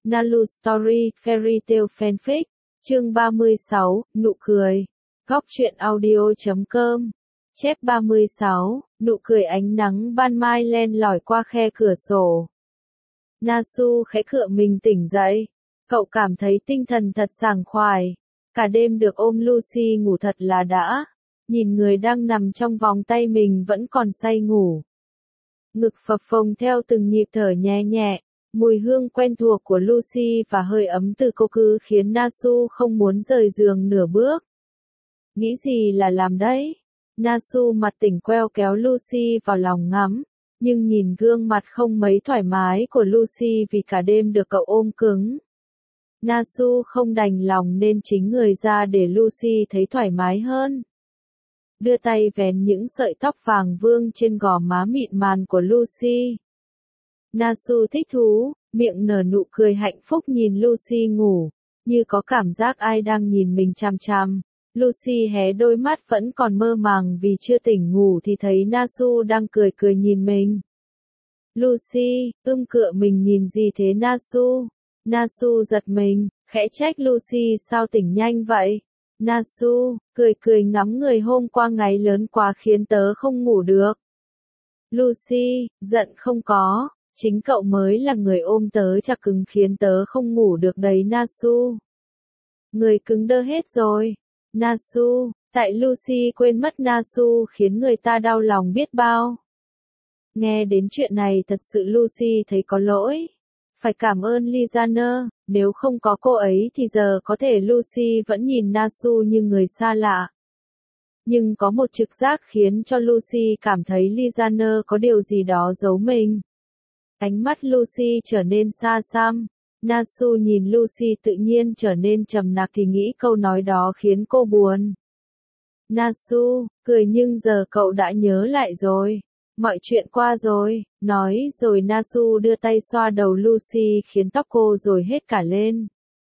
Nalu Story, Fairy Tale Fanfic, chương 36, nụ cười. Góc truyện audio.com. Chép 36, nụ cười ánh nắng ban mai len lỏi qua khe cửa sổ. Nasu khẽ cựa mình tỉnh dậy. Cậu cảm thấy tinh thần thật sảng khoái. Cả đêm được ôm Lucy ngủ thật là đã. Nhìn người đang nằm trong vòng tay mình vẫn còn say ngủ. Ngực phập phồng theo từng nhịp thở nhẹ nhẹ. Mùi hương quen thuộc của Lucy và hơi ấm từ cô cứ khiến Nasu không muốn rời giường nửa bước. Nghĩ gì là làm đấy? Nasu mặt tỉnh queo kéo Lucy vào lòng ngắm, nhưng nhìn gương mặt không mấy thoải mái của Lucy vì cả đêm được cậu ôm cứng. Nasu không đành lòng nên chính người ra để Lucy thấy thoải mái hơn. Đưa tay vén những sợi tóc vàng vương trên gò má mịn màng của Lucy. Nasu thích thú, miệng nở nụ cười hạnh phúc nhìn Lucy ngủ, như có cảm giác ai đang nhìn mình chằm chằm. Lucy hé đôi mắt vẫn còn mơ màng vì chưa tỉnh ngủ thì thấy Nasu đang cười cười nhìn mình. Lucy, cựa mình nhìn gì thế Nasu? Nasu giật mình, khẽ trách Lucy sao tỉnh nhanh vậy? Nasu, cười ngắm người hôm qua ngáy lớn quá khiến tớ không ngủ được. Lucy, giận không có, chính cậu mới là người ôm tớ chặt cứng khiến tớ không ngủ được đấy Nasu. Người cứng đơ hết rồi. Nasu, tại Lucy quên mất Nasu khiến người ta đau lòng biết bao. Nghe đến chuyện này thật sự Lucy thấy có lỗi. Phải cảm ơn Lizana, nếu không có cô ấy thì giờ có thể Lucy vẫn nhìn Nasu như người xa lạ. Nhưng có một trực giác khiến cho Lucy cảm thấy Lizana có điều gì đó giấu mình. Ánh mắt Lucy trở nên xa xăm. Nasu nhìn Lucy tự nhiên trở nên trầm mặc thì nghĩ câu nói đó khiến cô buồn. Nasu, cười nhưng giờ cậu đã nhớ lại rồi. Mọi chuyện qua rồi, nói rồi Nasu đưa tay xoa đầu Lucy khiến tóc cô rối hết cả lên.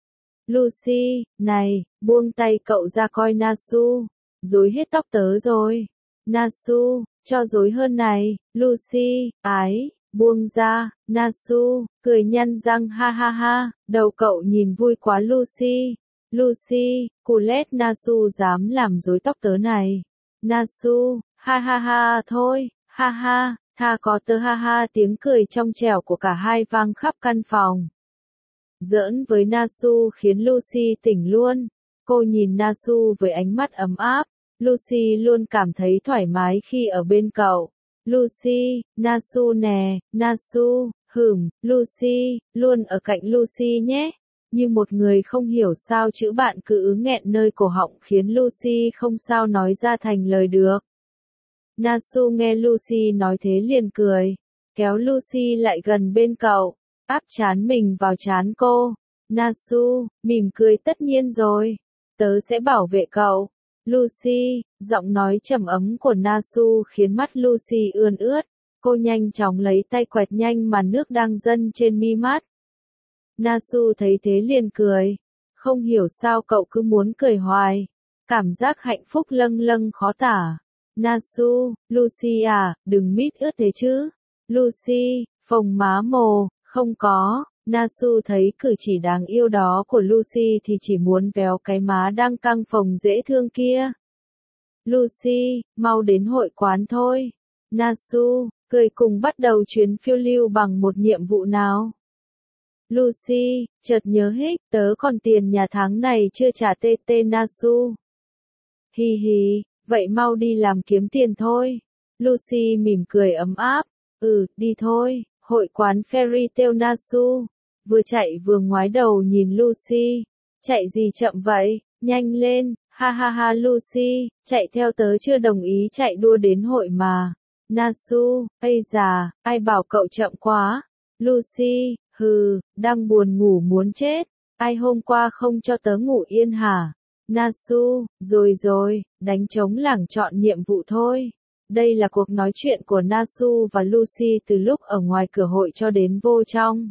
Lucy, này, buông tay cậu ra coi Nasu, rối hết tóc tớ rồi. Nasu, cho rối hơn này, Lucy, ái. Buông ra, Nasu, cười nhăn răng ha ha ha, đầu cậu nhìn vui quá Lucy. Lucy, Colette Nasu dám làm rối tóc tớ này. Nasu, ha ha ha thôi, ha ha, tha có tớ ha ha tiếng cười trong trẻo của cả hai vang khắp căn phòng. Giỡn với Nasu khiến Lucy tỉnh luôn. Cô nhìn Nasu với ánh mắt ấm áp, Lucy luôn cảm thấy thoải mái khi ở bên cậu. Lucy, Nasu nè, Nasu, Lucy, luôn ở cạnh Lucy nhé. Như một người không hiểu sao chữ bạn cứ nghẹn nơi cổ họng khiến Lucy không sao nói ra thành lời được. Nasu nghe Lucy nói thế liền cười, kéo Lucy lại gần bên cậu, áp trán mình vào trán cô. Nasu, mỉm cười tất nhiên rồi, tớ sẽ bảo vệ cậu. Lucy, giọng nói trầm ấm của Nasu khiến mắt Lucy ươn ướt, cô nhanh chóng lấy tay quẹt nhanh màn nước đang dâng trên mi mắt. Nasu thấy thế liền cười, không hiểu sao cậu cứ muốn cười hoài, cảm giác hạnh phúc lâng lâng khó tả. Nasu, Lucy à, đừng mít ướt thế chứ. Lucy, phồng má mồ, không có. Nasu thấy cử chỉ đáng yêu đó của Lucy thì chỉ muốn véo cái má đang căng phồng dễ thương kia. Lucy, mau đến hội quán thôi. Nasu, cười cùng bắt đầu chuyến phiêu lưu bằng một nhiệm vụ nào. Lucy, chợt nhớ hích, tớ còn tiền nhà tháng này chưa trả TT Nasu. Hi hi, vậy mau đi làm kiếm tiền thôi. Lucy mỉm cười ấm áp, đi thôi. Hội quán Fairy Tale Nasu. Vừa chạy vừa ngoái đầu nhìn Lucy. Chạy gì chậm vậy, nhanh lên, ha ha ha Lucy, chạy theo tớ chưa đồng ý chạy đua đến hội mà. Nasu, ây già, ai bảo cậu chậm quá. Lucy, đang buồn ngủ muốn chết. Ai hôm qua không cho tớ ngủ yên hả? Nasu, rồi, đánh trống lảng chọn nhiệm vụ thôi. Đây là cuộc nói chuyện của Nasu và Lucy từ lúc ở ngoài cửa hội cho đến vô trong.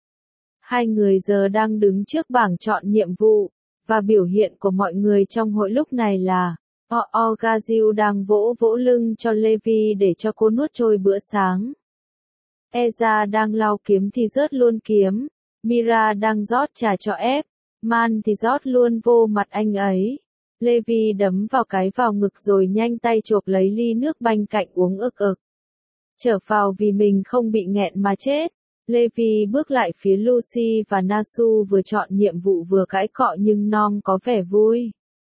Hai người giờ đang đứng trước bảng chọn nhiệm vụ, và biểu hiện của mọi người trong hội lúc này là Gaziu đang vỗ vỗ lưng cho Levi để cho cô nuốt trôi bữa sáng. Eza đang lau kiếm thì rớt luôn kiếm. Mira đang rót trà cho ép, Man thì rót luôn vô mặt anh ấy. Levi đấm vào ngực rồi nhanh tay chộp lấy ly nước banh cạnh uống ực ực. Trở vào vì mình không bị nghẹn mà chết. Levi bước lại phía Lucy và Nasu vừa chọn nhiệm vụ vừa cãi cọ nhưng Nom có vẻ vui.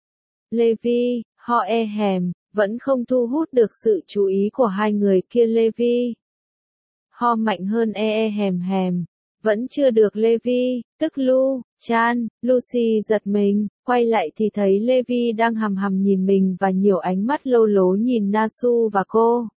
Levi, họ hèm, vẫn không thu hút được sự chú ý của hai người kia Levi. Ho mạnh hơn hèm, vẫn chưa được Levi, tức Chan, Lucy giật mình, quay lại thì thấy Levi đang hằm hằm nhìn mình và nhiều ánh mắt lô lố nhìn Nasu và cô.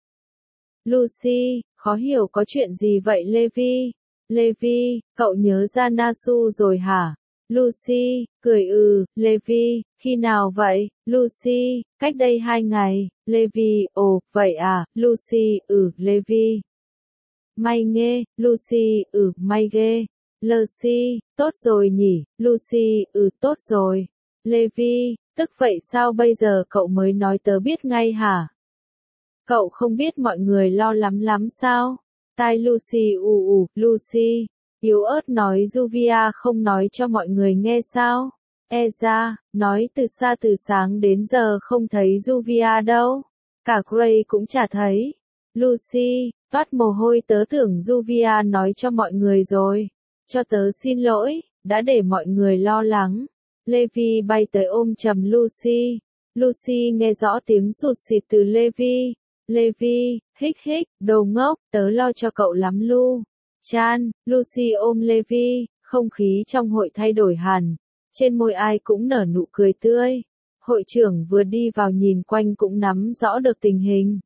Lucy, khó hiểu có chuyện gì vậy Levi? Levi, cậu nhớ ra Nasu rồi hả? Lucy, cười Levi, khi nào vậy? Lucy, cách đây 2 ngày. Levi, ồ, vậy à? Lucy, Levi. May nghe, Lucy, may ghê. Lucy, tốt rồi nhỉ? Lucy, tốt rồi. Levi, tức vậy sao bây giờ cậu mới nói tớ biết ngay hả? Cậu không biết mọi người lo lắm sao? Tai Lucy Lucy, yếu ớt nói Juvia không nói cho mọi người nghe sao? Ra, nói từ xa từ sáng đến giờ không thấy Juvia đâu. Cả Gray cũng chả thấy. Lucy, toát mồ hôi tớ tưởng Juvia nói cho mọi người rồi. Cho tớ xin lỗi, đã để mọi người lo lắng. Levi bay tới ôm chầm Lucy. Lucy nghe rõ tiếng sụt sịt từ Levi. Levi, hích, đồ ngốc, tớ lo cho cậu lắm Chan, Lucy ôm Levi, không khí trong hội thay đổi hẳn. Trên môi ai cũng nở nụ cười tươi. Hội trưởng vừa đi vào nhìn quanh cũng nắm rõ được tình hình.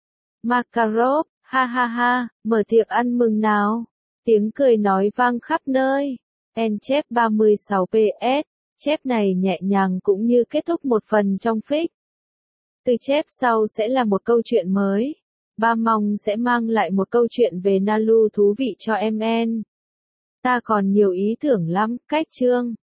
Makarov, ha, mở tiệc ăn mừng nào. Tiếng cười nói vang khắp nơi. Chép 36 PS, chép này nhẹ nhàng cũng như kết thúc một phần trong fic. Từ chép sau sẽ là một câu chuyện mới. Ba mong sẽ mang lại một câu chuyện về Nalu thú vị cho em. Ta còn nhiều ý tưởng lắm, cách chương.